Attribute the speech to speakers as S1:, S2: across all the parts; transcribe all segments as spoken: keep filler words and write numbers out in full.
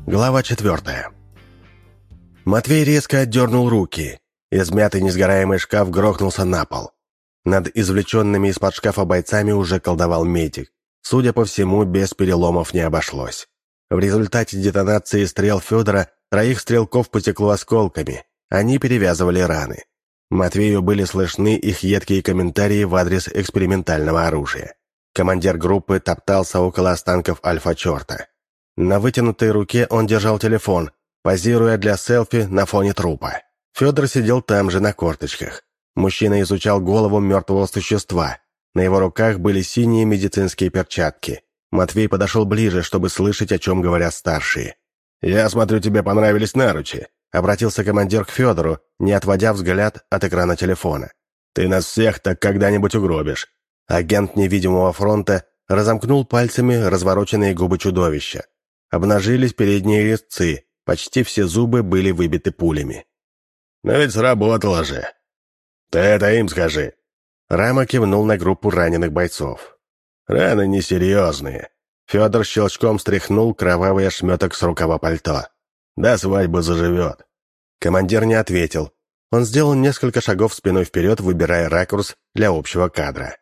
S1: Глава четвертая. Матвей резко отдернул руки. Измятый несгораемый шкаф грохнулся на пол. Над извлеченными из-под шкафа бойцами уже колдовал медик. Судя по всему, без переломов не обошлось. В результате детонации стрел Федора троих стрелков потекло осколками. Они перевязывали раны. Матвею были слышны их едкие комментарии в адрес экспериментального оружия. Командир группы топтался около останков альфа-черта. На вытянутой руке он держал телефон, позируя для селфи на фоне трупа. Федор сидел там же на корточках. Мужчина изучал голову мертвого существа. На его руках были синие медицинские перчатки. Матвей подошел ближе, чтобы слышать, о чем говорят старшие. «Я смотрю, тебе понравились наручи», — обратился командир к Федору, не отводя взгляд от экрана телефона. «Ты нас всех так когда-нибудь угробишь». Агент невидимого фронта разомкнул пальцами развороченные губы чудовища. Обнажились передние резцы, почти все зубы были выбиты пулями. «Но ведь сработало же!» «Ты это им скажи!» Рама кивнул на группу раненых бойцов. «Раны несерьезные». Федор щелчком стряхнул кровавый ошметок с рукава пальто. «До свадьбы заживет». Командир не ответил. Он сделал несколько шагов спиной вперед, выбирая ракурс для общего кадра.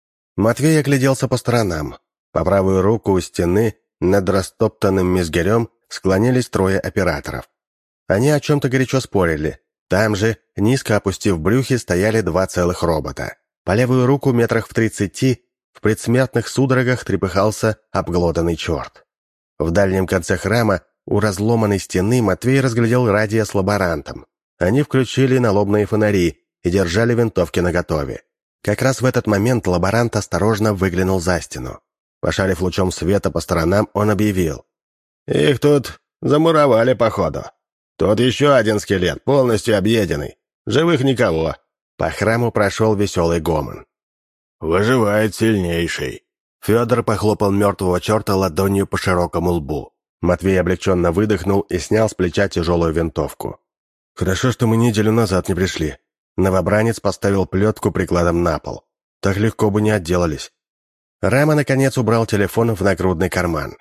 S1: Матвей огляделся по сторонам. По правую руку у стены над растоптанным мизгирем склонились трое операторов. Они о чем-то горячо спорили. Там же, низко опустив брюхи, стояли два целых робота. По левую руку метрах в тридцати в предсмертных судорогах трепыхался обглоданный черт. В дальнем конце храма, у разломанной стены, Матвей разглядел радио с лаборантом. Они включили налобные фонари и держали винтовки наготове. Как раз в этот момент лаборант осторожно выглянул за стену. Пошарив лучом света по сторонам, он объявил. «Их тут замуровали, походу. Тут еще один скелет, полностью объеденный. Живых никого». По храму прошел веселый гомон. «Выживает сильнейший». Федор похлопал мертвого черта ладонью по широкому лбу. Матвей облегченно выдохнул и снял с плеча тяжелую винтовку. «Хорошо, что мы неделю назад не пришли». Новобранец поставил плетку прикладом на пол. Так легко бы не отделались. Рама, наконец, убрал телефон в нагрудный карман.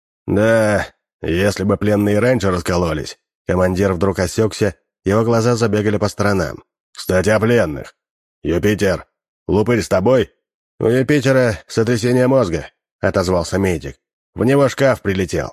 S1: «Да, если бы пленные раньше раскололись». Командир вдруг осекся, его глаза забегали по сторонам. «Кстати, о пленных. Юпитер, Лупырь с тобой?» «У Юпитера сотрясение мозга», — отозвался медик. «В него шкаф прилетел».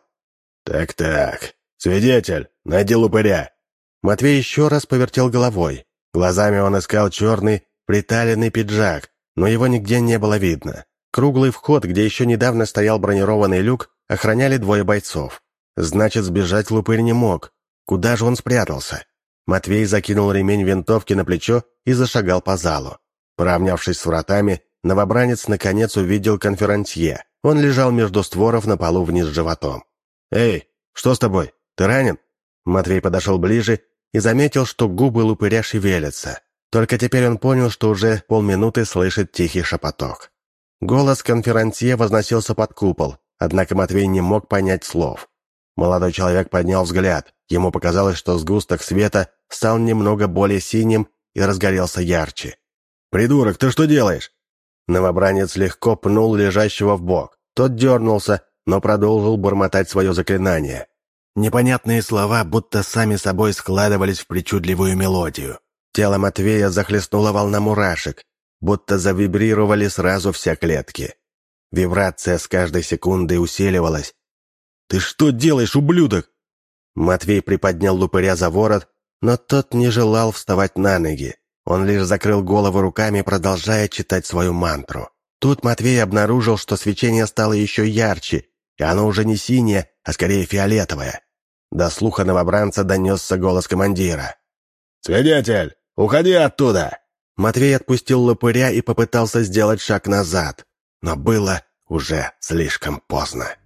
S1: «Так-так, свидетель, найди Лупыря». Матвей еще раз повертел головой. Глазами он искал черный приталенный пиджак, но его нигде не было видно. Круглый вход, где еще недавно стоял бронированный люк, охраняли двое бойцов. Значит, сбежать Лупырь не мог. Куда же он спрятался? Матвей закинул ремень винтовки на плечо и зашагал по залу. Поравнявшись с вратами, новобранец наконец увидел конферансье. Он лежал между створов на полу вниз животом. «Эй, что с тобой? Ты ранен?» Матвей подошел ближе и заметил, что губы Лупыря шевелятся. Только теперь он понял, что уже полминуты слышит тихий шепоток. Голос конферансье возносился под купол, однако Матвей не мог понять слов. Молодой человек поднял взгляд. Ему показалось, что сгусток света стал немного более синим и разгорелся ярче. «Придурок, ты что делаешь?» Новобранец легко пнул лежащего в бок. Тот дернулся, но продолжил бормотать свое заклинание. Непонятные слова будто сами собой складывались в причудливую мелодию. Тело Матвея захлестнула волна мурашек, будто завибрировали сразу все клетки. Вибрация с каждой секундой усиливалась. «Ты что делаешь, ублюдок?» Матвей приподнял Лупыря за ворот, но тот не желал вставать на ноги. Он лишь закрыл голову руками, продолжая читать свою мантру. Тут Матвей обнаружил, что свечение стало еще ярче, и оно уже не синее, а скорее фиолетовое. До слуха новобранца донесся голос командира. «Свидетель, уходи оттуда!» Матвей отпустил Лупыря и попытался сделать шаг назад, но было уже слишком поздно.